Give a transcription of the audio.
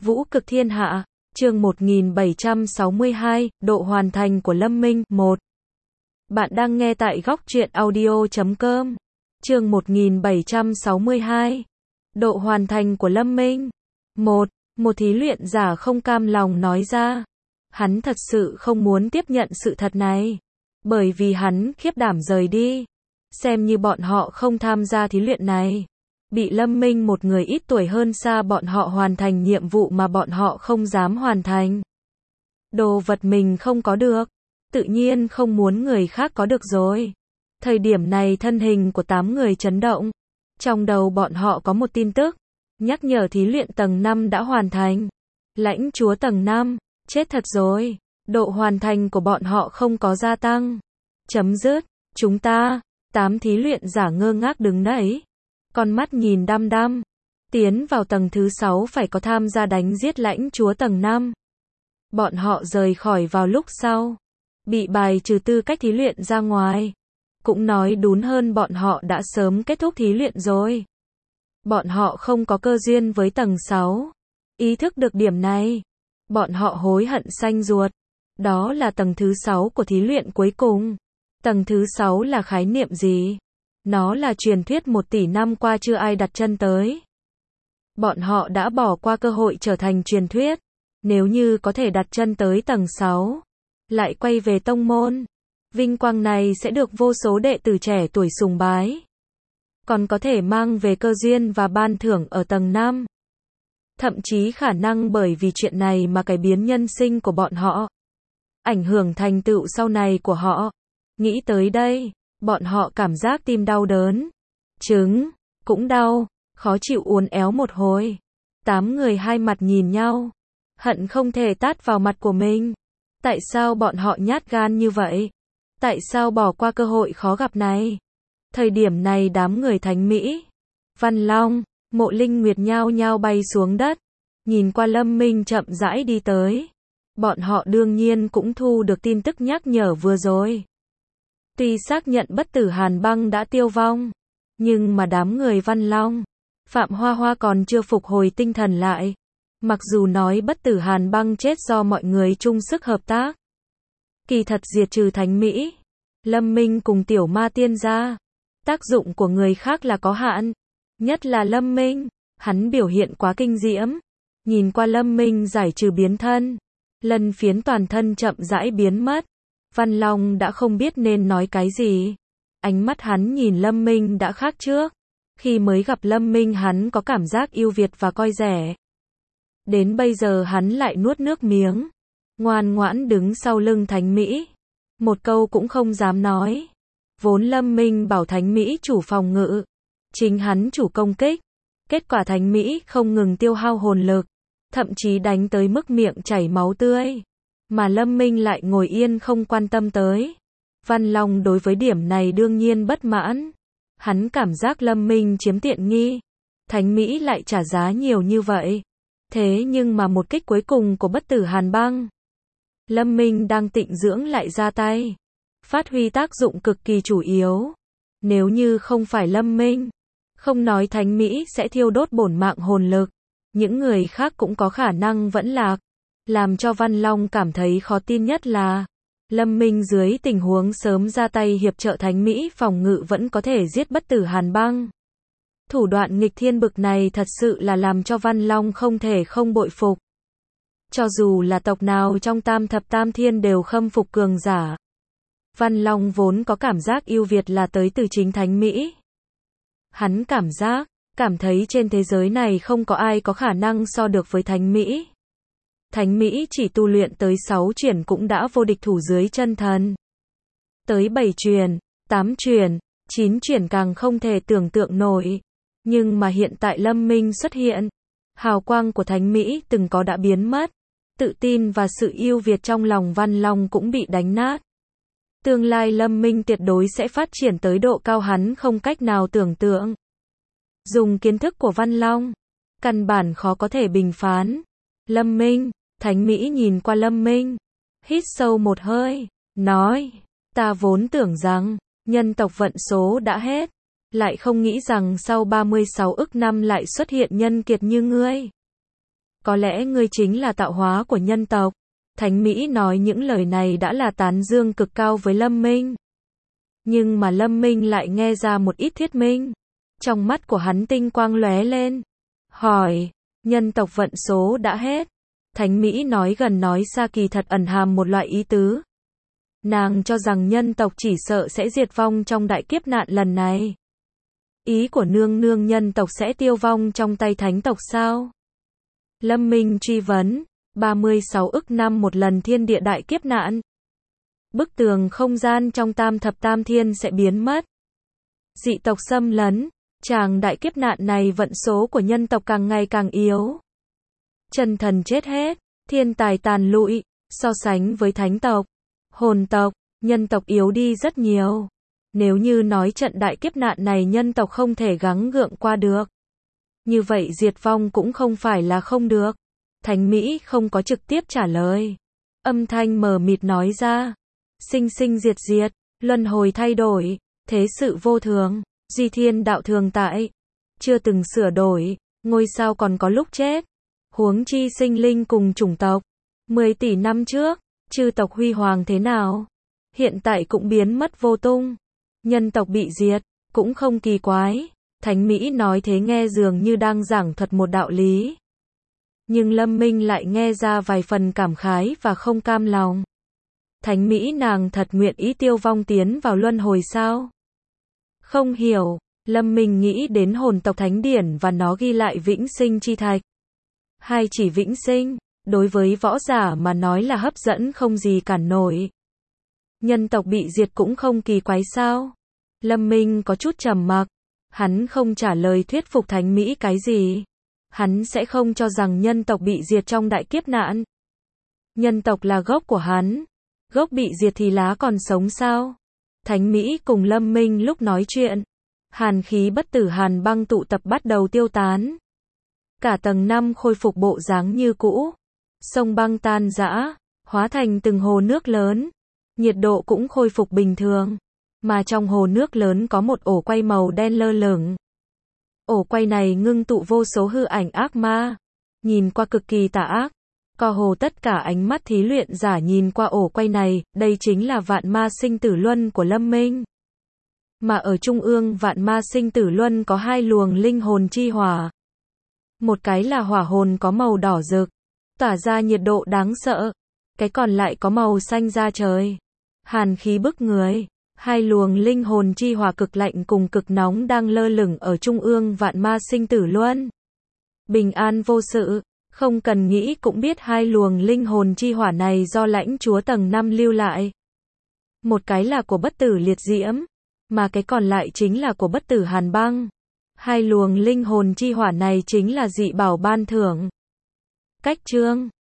Vũ cực thiên hạ, chương 1762, độ hoàn thành của Lâm Minh, 1. Bạn đang nghe tại góc truyện audio.com. Chương 1762, độ hoàn thành của Lâm Minh. 1. Một thí luyện giả không cam lòng nói ra. Hắn thật sự không muốn tiếp nhận sự thật này. Bởi vì hắn khiếp đảm rời đi. Xem như bọn họ không tham gia thí luyện này. Bị Lâm Minh, một người ít tuổi hơn xa bọn họ, hoàn thành nhiệm vụ mà bọn họ không dám hoàn thành. Đồ vật mình không có được, tự nhiên không muốn người khác có được rồi. Thời điểm này thân hình của 8 người chấn động. Trong đầu bọn họ có một tin tức, nhắc nhở thí luyện tầng 5 đã hoàn thành. Lãnh chúa tầng 5, chết thật rồi, độ hoàn thành của bọn họ không có gia tăng. Chấm dứt, chúng ta, 8 thí luyện giả ngơ ngác đứng đấy. Con mắt nhìn đăm đăm, tiến vào tầng thứ 6 phải có tham gia đánh giết lãnh chúa tầng 5. Bọn họ rời khỏi vào lúc sau, bị bài trừ tư cách thí luyện ra ngoài. Cũng nói đúng hơn, bọn họ đã sớm kết thúc thí luyện rồi. Bọn họ không có cơ duyên với tầng 6. Ý thức được điểm này, bọn họ hối hận xanh ruột. Đó là tầng thứ 6 của thí luyện cuối cùng. Tầng thứ 6 là khái niệm gì? Nó là truyền thuyết 1 tỷ năm qua chưa ai đặt chân tới. Bọn họ đã bỏ qua cơ hội trở thành truyền thuyết. Nếu như có thể đặt chân tới tầng 6, lại quay về tông môn, vinh quang này sẽ được vô số đệ tử trẻ tuổi sùng bái. Còn có thể mang về cơ duyên và ban thưởng ở tầng 5. Thậm chí khả năng bởi vì chuyện này mà cải biến nhân sinh của bọn họ, ảnh hưởng thành tựu sau này của họ. Nghĩ tới đây, bọn họ cảm giác tim đau đớn. Trứng cũng đau, khó chịu uốn éo một hồi. 8 người hai mặt nhìn nhau, hận không thể tát vào mặt của mình. Tại sao bọn họ nhát gan như vậy? Tại sao bỏ qua cơ hội khó gặp này? Thời điểm này đám người Thánh Mỹ, Văn Long, Mộ Linh Nguyệt nhao nhao bay xuống đất, nhìn qua Lâm Minh chậm rãi đi tới. Bọn họ đương nhiên cũng thu được tin tức nhắc nhở vừa rồi. Tuy xác nhận bất tử Hàn Băng đã tiêu vong, nhưng mà đám người Văn Long, Phạm Hoa Hoa còn chưa phục hồi tinh thần lại. Mặc dù nói bất tử Hàn Băng chết do mọi người chung sức hợp tác, kỳ thật diệt trừ Thánh Mỹ, Lâm Minh cùng Tiểu Ma Tiên ra, tác dụng của người khác là có hạn. Nhất là Lâm Minh, hắn biểu hiện quá kinh diễm. Nhìn qua Lâm Minh giải trừ biến thân, lân phiến toàn thân chậm rãi biến mất. Văn Long đã không biết nên nói cái gì. Ánh mắt hắn nhìn Lâm Minh đã khác trước. Khi mới gặp Lâm Minh hắn có cảm giác yêu Việt và coi rẻ. Đến bây giờ hắn lại nuốt nước miếng, ngoan ngoãn đứng sau lưng Thánh Mỹ. Một câu cũng không dám nói. Vốn Lâm Minh bảo Thánh Mỹ chủ phòng ngự, chính hắn chủ công kích. Kết quả Thánh Mỹ không ngừng tiêu hao hồn lực, thậm chí đánh tới mức miệng chảy máu tươi. Mà Lâm Minh lại ngồi yên không quan tâm tới. Văn Long đối với điểm này đương nhiên bất mãn. Hắn cảm giác Lâm Minh chiếm tiện nghi. Thánh Mỹ lại trả giá nhiều như vậy. Thế nhưng mà một kích cuối cùng của bất tử Hàn Băng, Lâm Minh đang tịnh dưỡng lại ra tay, phát huy tác dụng cực kỳ chủ yếu. Nếu như không phải Lâm Minh, không nói Thánh Mỹ sẽ thiêu đốt bổn mạng hồn lực, những người khác cũng có khả năng vẫn lạc. Làm cho Văn Long cảm thấy khó tin nhất là, Lâm Minh dưới tình huống sớm ra tay hiệp trợ Thánh Mỹ phòng ngự vẫn có thể giết bất tử Hàn Băng. Thủ đoạn nghịch thiên bực này thật sự là làm cho Văn Long không thể không bội phục. Cho dù là tộc nào trong Tam Thập Tam Thiên đều khâm phục cường giả. Văn Long vốn có cảm giác yêu Việt là tới từ chính Thánh Mỹ. Hắn cảm thấy trên thế giới này không có ai có khả năng so được với Thánh Mỹ. Thánh Mỹ chỉ tu luyện tới 6 chuyển cũng đã vô địch thủ dưới chân thần. Tới 7 chuyển, 8 chuyển, 9 chuyển càng không thể tưởng tượng nổi. Nhưng mà hiện tại Lâm Minh xuất hiện, hào quang của Thánh Mỹ từng có đã biến mất. Tự tin và sự yêu Việt trong lòng Văn Long cũng bị đánh nát. Tương lai Lâm Minh tuyệt đối sẽ phát triển tới độ cao hắn không cách nào tưởng tượng. Dùng kiến thức của Văn Long, căn bản khó có thể bình phán. Lâm Minh, Thánh Mỹ nhìn qua Lâm Minh, hít sâu một hơi, nói, ta vốn tưởng rằng, nhân tộc vận số đã hết, lại không nghĩ rằng sau 36 ức năm lại xuất hiện nhân kiệt như ngươi. có lẽ ngươi chính là tạo hóa của nhân tộc. Thánh Mỹ nói những lời này đã là tán dương cực cao với Lâm Minh. Nhưng mà Lâm Minh lại nghe ra một ít thuyết minh. Trong mắt của hắn tinh quang lóe lên. Hỏi, nhân tộc vận số đã hết. Thánh Mỹ nói gần nói xa kỳ thật ẩn hàm một loại ý tứ. Nàng cho rằng nhân tộc chỉ sợ sẽ diệt vong trong đại kiếp nạn lần này. Ý của nương nương nhân tộc sẽ tiêu vong trong tay thánh tộc sao? Lâm Minh truy vấn, 36 ức năm một lần thiên địa đại kiếp nạn. Bức tường không gian trong tam thập tam thiên sẽ biến mất. Dị tộc xâm lấn, tràng đại kiếp nạn này vận số của nhân tộc càng ngày càng yếu. Chân thần chết hết, thiên tài tàn lụi, so sánh với thánh tộc, hồn tộc, nhân tộc yếu đi rất nhiều. Nếu như nói trận đại kiếp nạn này nhân tộc không thể gắng gượng qua được, như vậy diệt vong cũng không phải là không được. Thánh Mỹ không có trực tiếp trả lời. Âm thanh mờ mịt nói ra. Sinh sinh diệt diệt, luân hồi thay đổi, thế sự vô thường, duy thiên đạo thường tại. Chưa từng sửa đổi, ngôi sao còn có lúc chết. Huống chi sinh linh cùng chủng tộc. 10 tỷ năm trước, chư tộc huy hoàng thế nào? Hiện tại cũng biến mất vô tung. Nhân tộc bị diệt, cũng không kỳ quái. Thánh Mỹ nói thế nghe dường như đang giảng thuật một đạo lý. Nhưng Lâm Minh lại nghe ra vài phần cảm khái và không cam lòng. Thánh Mỹ nàng thật nguyện ý tiêu vong tiến vào luân hồi sao? Không hiểu, Lâm Minh nghĩ đến hồn tộc thánh điển và nó ghi lại vĩnh sinh chi thạch. Hai chỉ vĩnh sinh, đối với võ giả mà nói là hấp dẫn không gì cản nổi. Nhân tộc bị diệt cũng không kỳ quái sao? Lâm Minh có chút trầm mặc, hắn không trả lời thuyết phục Thánh Mỹ cái gì. Hắn sẽ không cho rằng nhân tộc bị diệt trong đại kiếp nạn. Nhân tộc là gốc của hắn. Gốc bị diệt thì lá còn sống sao? Thánh Mỹ cùng Lâm Minh lúc nói chuyện, hàn khí bất tử hàn băng tụ tập bắt đầu tiêu tán. Cả tầng 5 khôi phục bộ dáng như cũ. Sông băng tan rã, hóa thành từng hồ nước lớn. Nhiệt độ cũng khôi phục bình thường. Mà trong hồ nước lớn có một ổ quay màu đen lơ lửng. Ổ quay này ngưng tụ vô số hư ảnh ác ma. Nhìn qua cực kỳ tà ác. Co hồ tất cả ánh mắt thí luyện giả nhìn qua ổ quay này, đây chính là vạn ma sinh tử luân của Lâm Minh. Mà ở trung ương vạn ma sinh tử luân có hai luồng linh hồn chi hỏa. Một cái là hỏa hồn có màu đỏ rực, tỏa ra nhiệt độ đáng sợ. Cái còn lại có màu xanh da trời, hàn khí bức người. Hai luồng linh hồn chi hỏa cực lạnh cùng cực nóng đang lơ lửng ở trung ương vạn ma sinh tử luân. Bình an vô sự, không cần nghĩ cũng biết hai luồng linh hồn chi hỏa này do lãnh chúa tầng 5 lưu lại. Một cái là của bất tử liệt diễm, mà cái còn lại chính là của bất tử hàn băng. Hai luồng linh hồn chi hỏa này chính là dị bảo ban thưởng. Cách chương